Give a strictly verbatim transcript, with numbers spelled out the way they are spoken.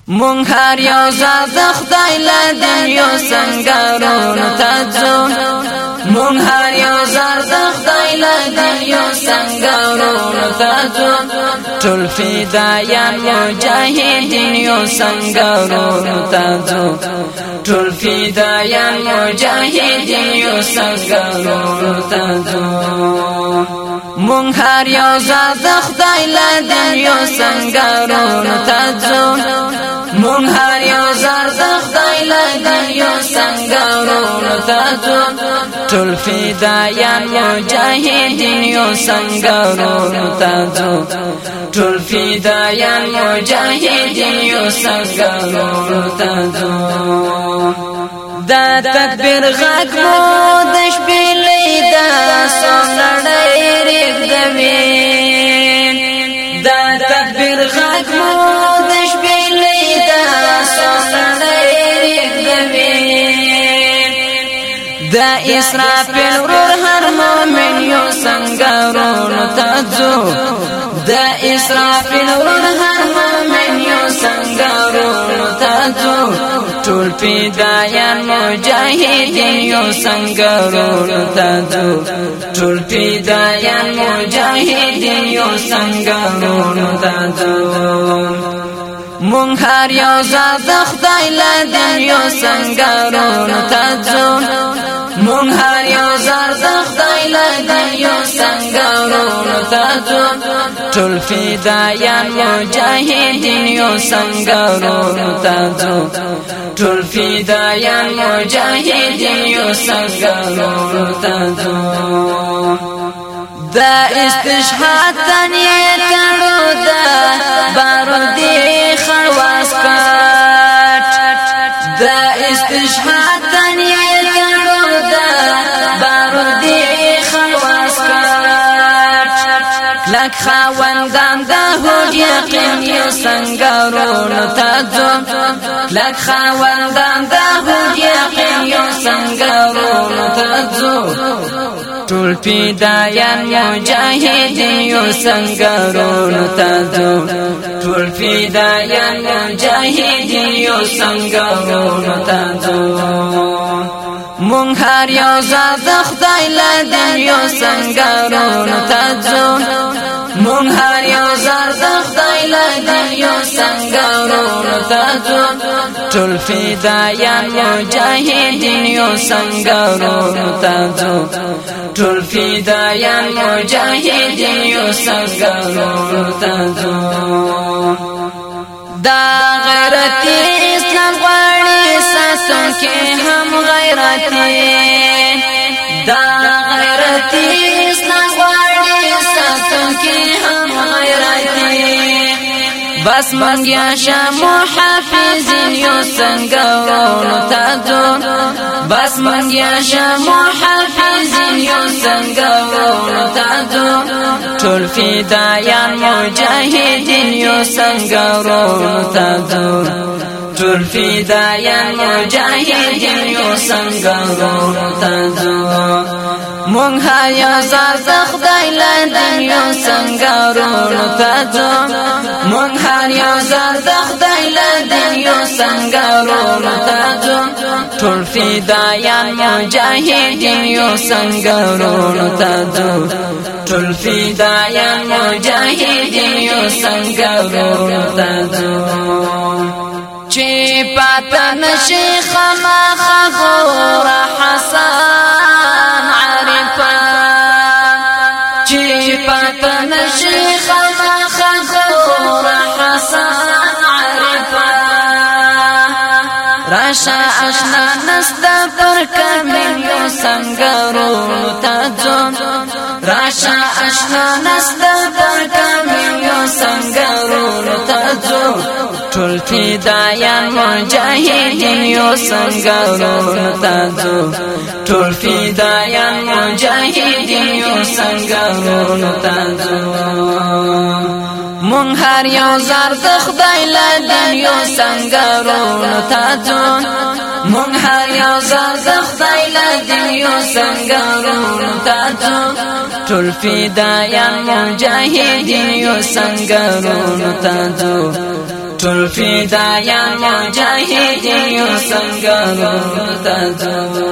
مونږ هر یو زاد خدای له دنیا سنگارونو ته ځو مونږ هر یو زاد خدای له دنیا سنگارونو ته ځو ټول فدایان مجاهدین یو سنگارونو ته ځو ټول فدایان مجاهدین یو سنگارونو ته ځو مونږ هر یو زاد خدای له دنیا سنگارونو ته ځو مونږ هر یو زاد خدای له دنیا سنگارونو ته ځو ټول فدایان مجاهدین یو سنگارونو ته ځو ټول فدایان مجاهدین یو سنگارونو ته ځو دا تکبیر غږ مو د شپې لیدا سونړی رګدوي دا تکبیر غږ مو د شپې لیدا سونړی رګدوي دا اسرافیل ورور هر مومن یو سنگارونو ته ځو دا اسرافیل ورور هر مومن یو سنگارونو ته ځو ټول فدایان مجاهدین یو سنگارونو ته ځو ټول فدایان مجاهدین یو سنگارونو ته ځو مونږ هر یو زاد خدای له دنیا سنگارونو ته ځو مونږ هر یو زاد خدای له دنیا سنگارونو ته ځو ټول فدایان مجاهدین یو سنگارونو ته ځو ټول فدایان مجاهدین یو سنگارونو ته ځو دا استشهاد تنیه تړو دا بارودی خواس کټ دا استشهاد تنیه تړو دا بارودی خواس کټ لک خواندان دا هوډ یقین یو سنگارونو ته ځو لک خواندان دا هوډ یقین یو سنگارونو ته ځو ټول فدایان مجاهدین یو سنگارونو ته ځو ټول فدایان مجاهدین یو سنگارونو ته ځو مونږ هر یو زاد خدای له دنیا سنگارونو ته ځو مونږ هر یو زاد خدای له دنیا سنگارونو ته ځو ټول فدایان مجاهدین یو سنگارونو ته ځو ټول فدایان مجاهدین یو سنگارونو ته ځو دا غیرتی اسلام غواړي ساتونکي هم غیرتی دا غیرتی اسلام غواړي ساتونکي هم غیرتی بس منګیا شمو حافظین یو سنگارونو ته ځو بس منګیا شمو حافظین یو سنگارونو ته ځو ټول فدایان مجاهدین یو سنگارونو ته ځو ټول فدایان مجاهدین یو سنگارونو ته ځو مونږ هر یو زاد خدای له دنیا سنگارونو ته ځو مونږ هر یو زاد خدای له دنیا سنگارونو ته ځو ټول فدایان مجاهدین یو سنگارونو ته ځو ټول فدایان مجاهدین یو سنگارونو ته ځو چې پاته نشي خامخا ګوره حسن عارفان چې پاته نشي خامخا ګوره حسن عارفان راشه اشنا نستا پر کمل یو سنگارونو ته ځو راشه اشنا نستا پر کمل یو سنگارونو ته ځو ټول فدایان مجاهدین یو سنگارونو ته ځو ټول فدایان مجاهدین یو سنگارونو ته ځو مونږ هر یو زار د خدای له دنیا سنگارونو ته ځو مونږ هر یو زار د خدای له دنیا سنگارونو ته ځو ټول فدایان مجاهدین یو سنگارونو ته ځو ټول فدایان مجاهدین یو سنگرونو ته ځو